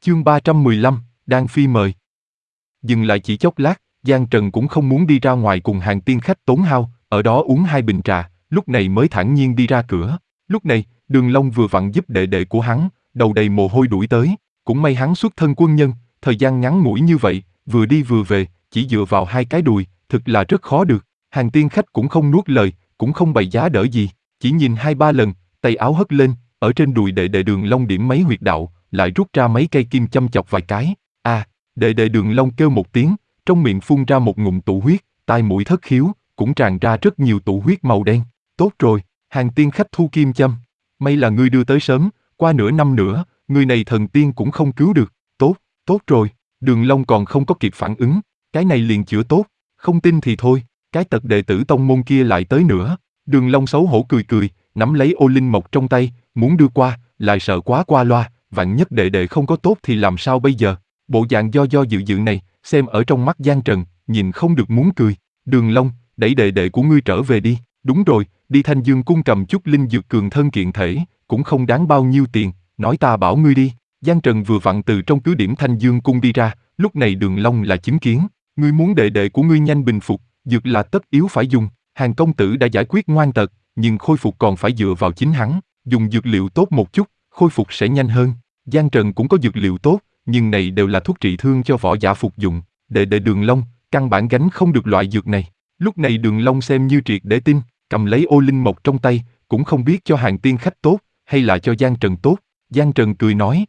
Chương 315, Đan Phi mời. Dừng lại chỉ chốc lát, Giang Trần cũng không muốn đi ra ngoài cùng hàng tiên khách tốn hao, ở đó uống 2 bình trà, lúc này mới thản nhiên đi ra cửa. Lúc này, Đường Long vừa vặn giúp đệ đệ của hắn, đầu đầy mồ hôi đuổi tới, cũng may hắn xuất thân quân nhân, thời gian ngắn ngủi như vậy, vừa đi vừa về, chỉ dựa vào 2 cái đùi, thực là rất khó được. Hàng tiên khách cũng không nuốt lời, cũng không bày giá đỡ gì, chỉ nhìn 2-3 lần, tay áo hất lên, ở trên đùi đệ đệ Đường Long điểm mấy huyệt đạo, lại rút ra mấy cây kim châm chọc vài cái. Đệ đệ Đường Long kêu một tiếng, trong miệng phun ra một ngụm tụ huyết, tai mũi thất khiếu, cũng tràn ra rất nhiều tụ huyết màu đen. Tốt rồi, hàng tiên khách thu kim châm. May là ngươi đưa tới sớm, qua nửa năm nữa, người này thần tiên cũng không cứu được. Tốt rồi, Đường Long còn không có kịp phản ứng, cái này liền chữa tốt, không tin thì thôi, cái tật đệ tử tông môn kia lại tới nữa. Đường Long xấu hổ cười, nắm lấy ô linh mộc trong tay, muốn đưa qua, lại sợ quá qua loa, vạn nhất đệ đệ không có tốt thì làm sao bây giờ? Bộ dạng do dự này, xem ở trong mắt Giang Trần, nhìn không được muốn cười. Đường Long, đẩy đệ đệ của ngươi trở về đi. Đúng rồi, đi Thanh Dương cung cầm chút linh dược cường thân kiện thể, cũng không đáng bao nhiêu tiền, nói ta bảo ngươi đi. Giang Trần vừa vặn từ trong cứ điểm Thanh Dương cung đi ra, lúc này Đường Long là chứng kiến. Ngươi muốn đệ đệ của ngươi nhanh bình phục, dược là tất yếu phải dùng. Hàng công tử đã giải quyết ngoan tật, nhưng khôi phục còn phải dựa vào chính hắn, dùng dược liệu tốt một chút, khôi phục sẽ nhanh hơn. Giang Trần cũng có dược liệu tốt, nhưng này đều là thuốc trị thương cho võ giả phục dụng, đệ đệ Đường Long căn bản gánh không được loại dược này. Lúc này Đường Long xem như triệt để tin, cầm lấy ô linh mộc trong tay, cũng không biết cho hàng tiên khách tốt, hay là cho Giang Trần tốt. Giang Trần cười nói,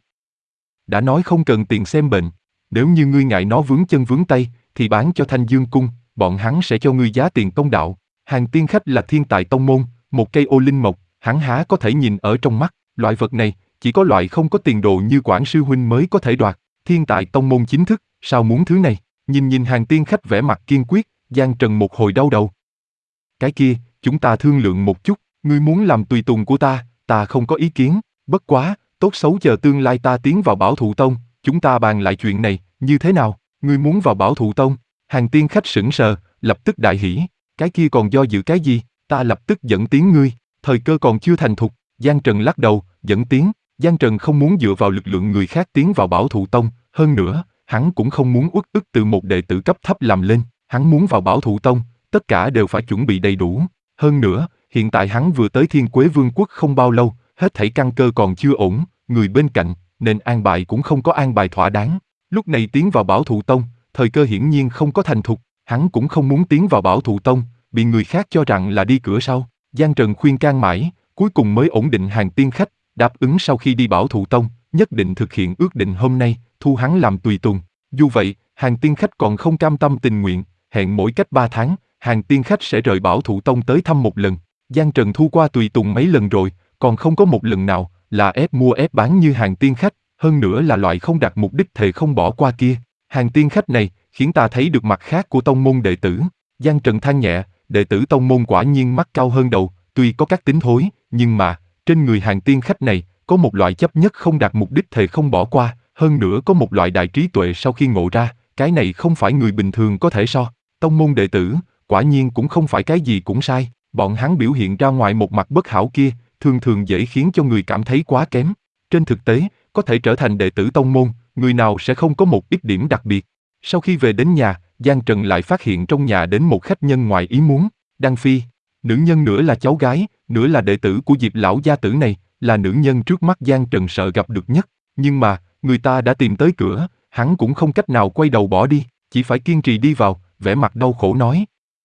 đã nói không cần tiền xem bệnh, nếu như ngươi ngại nó vướng chân vướng tay, thì bán cho Thanh Dương cung, bọn hắn sẽ cho ngươi giá tiền công đạo. Hàng tiên khách là thiên tài tông môn, một cây ô linh mộc, hắn há có thể nhìn ở trong mắt, loại vật này, chỉ có loại không có tiền đồ như Quản sư huynh mới có thể đoạt, thiên tài tông môn chính thức, sao muốn thứ này? Nhìn hàng tiên khách vẻ mặt kiên quyết, Giang Trần một hồi đau đầu. Cái kia, chúng ta thương lượng một chút, ngươi muốn làm tùy tùng của ta không có ý kiến, bất quá, tốt xấu chờ tương lai ta tiến vào Bảo Thụ Tông, chúng ta bàn lại chuyện này, như thế nào? Ngươi muốn vào Bảo Thụ Tông? Hàng tiên khách sững sờ, lập tức đại hỉ, cái kia còn do dự cái gì, ta lập tức dẫn tiến ngươi, thời cơ còn chưa thành thục. Giang Trần lắc đầu, dẫn tiến. Giang Trần không muốn dựa vào lực lượng người khác tiến vào Bảo Thụ Tông, hơn nữa, hắn cũng không muốn uất ức từ một đệ tử cấp thấp làm lên, hắn muốn vào Bảo Thụ Tông, tất cả đều phải chuẩn bị đầy đủ. Hơn nữa, hiện tại hắn vừa tới Thiên Quế Vương quốc không bao lâu, hết thảy căn cơ còn chưa ổn, người bên cạnh, nên an bài cũng không có an bài thỏa đáng. Lúc này tiến vào Bảo Thụ Tông, thời cơ hiển nhiên không có thành thục, hắn cũng không muốn tiến vào Bảo Thụ Tông, bị người khác cho rằng là đi cửa sau. Giang Trần khuyên can mãi, cuối cùng mới ổn định hàng tiên khách, đáp ứng sau khi đi Bảo Thụ Tông, nhất định thực hiện ước định hôm nay, thu hắn làm tùy tùng. Dù vậy, hàng tiên khách còn không cam tâm tình nguyện, hẹn mỗi cách 3 tháng, hàng tiên khách sẽ rời Bảo Thụ Tông tới thăm một lần. Giang Trần thu qua tùy tùng mấy lần rồi, còn không có một lần nào là ép mua ép bán như hàng tiên khách, hơn nữa là loại không đặt mục đích thề không bỏ qua kia. Hàng tiên khách này khiến ta thấy được mặt khác của tông môn đệ tử. Giang Trần than nhẹ, đệ tử tông môn quả nhiên mắt cao hơn đầu, tuy có các tính thối, nhưng mà trên người hàng tiên khách này có một loại chấp nhất không đạt mục đích thề không bỏ qua, hơn nữa có một loại đại trí tuệ sau khi ngộ ra, cái này không phải người bình thường có thể so. Tông môn đệ tử, quả nhiên cũng không phải cái gì cũng sai, bọn hắn biểu hiện ra ngoài một mặt bất hảo kia, thường thường dễ khiến cho người cảm thấy quá kém. Trên thực tế, có thể trở thành đệ tử tông môn, người nào sẽ không có một ít điểm đặc biệt. Sau khi về đến nhà, Giang Trần lại phát hiện trong nhà đến một khách nhân ngoài ý muốn, Đan Phi. Nữ nhân nửa là cháu gái, nửa là đệ tử của Diệp lão gia tử này, là nữ nhân trước mắt Giang Trần sợ gặp được nhất. Nhưng mà, người ta đã tìm tới cửa, hắn cũng không cách nào quay đầu bỏ đi, chỉ phải kiên trì đi vào, vẻ mặt đau khổ nói.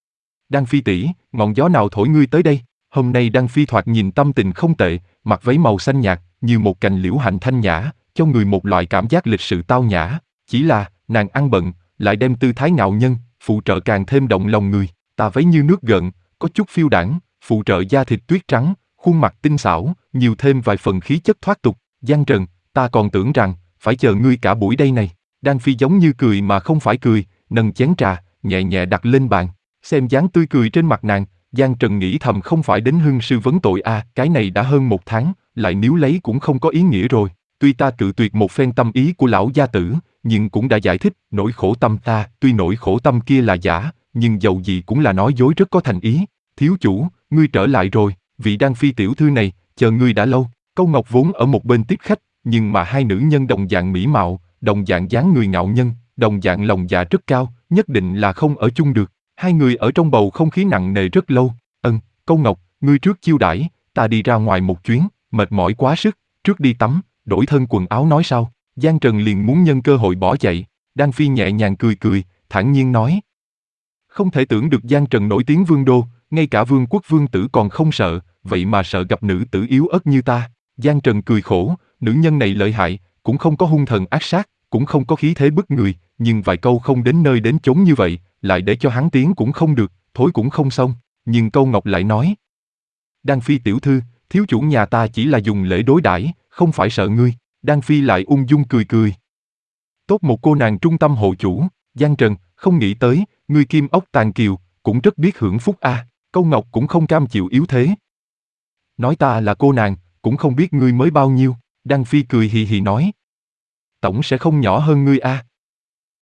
Đan Phi tỷ, ngọn gió nào thổi ngươi tới đây? Hôm nay Đan Phi thoạt nhìn tâm tình không tệ, mặc váy màu xanh nhạt, như một cành liễu hạnh thanh nhã, cho người một loại cảm giác lịch sự tao nhã. Chỉ là, nàng ăn bận, lại đem tư thái ngạo nhân, phụ trợ càng thêm động lòng người. Tà váy như nước gợn, có chút phiêu đãng, phụ trợ da thịt tuyết trắng, khuôn mặt tinh xảo, nhiều thêm vài phần khí chất thoát tục. Giang Trần, ta còn tưởng rằng phải chờ ngươi cả buổi đây này. Đan Phi giống như cười mà không phải cười, nâng chén trà, nhẹ nhẹ đặt lên bàn. Xem dáng tươi cười trên mặt nàng, Giang Trần nghĩ thầm không phải đến hưng sư vấn tội à, cái này đã hơn 1 tháng, lại níu lấy cũng không có ý nghĩa rồi. Tuy ta cự tuyệt một phen tâm ý của lão gia tử, nhưng cũng đã giải thích nỗi khổ tâm ta, tuy nỗi khổ tâm kia là giả, nhưng dầu gì cũng là nói dối rất có thành ý. Thiếu chủ, ngươi trở lại rồi, vị Đan Phi tiểu thư này, chờ ngươi đã lâu. Câu Ngọc vốn ở một bên tiếp khách, nhưng mà hai nữ nhân đồng dạng mỹ mạo, đồng dạng dáng người ngạo nhân, đồng dạng lòng dạ rất cao, nhất định là không ở chung được. Hai người ở trong bầu không khí nặng nề rất lâu. Câu Ngọc, ngươi trước chiêu đãi, ta đi ra ngoài một chuyến, mệt mỏi quá sức, trước đi tắm, đổi thân quần áo nói sau. Giang Trần liền muốn nhân cơ hội bỏ chạy. Đan Phi nhẹ nhàng cười cười, thản nhiên nói. Không thể tưởng được Giang Trần nổi tiếng vương đô, ngay cả vương quốc vương tử còn không sợ, vậy mà sợ gặp nữ tử yếu ớt như ta. Giang Trần cười khổ, nữ nhân này lợi hại, cũng không có hung thần ác sát, cũng không có khí thế bức người, nhưng vài câu không đến nơi đến chốn như vậy, lại để cho hắn tiến cũng không được, thối cũng không xong. Nhưng Câu Ngọc lại nói. Đan Phi tiểu thư, thiếu chủ nhà ta chỉ là dùng lễ đối đãi, không phải sợ ngươi. Đan Phi lại ung dung cười cười. Tốt một cô nàng trung tâm hộ chủ, Giang Trần, không nghĩ tới, ngươi kim ốc tàn kiều, cũng rất biết hưởng phúc a. Câu Ngọc cũng không cam chịu yếu thế. Nói ta là cô nàng, cũng không biết ngươi mới bao nhiêu. Đan Phi cười hì hì nói. Tổng sẽ không nhỏ hơn ngươi a.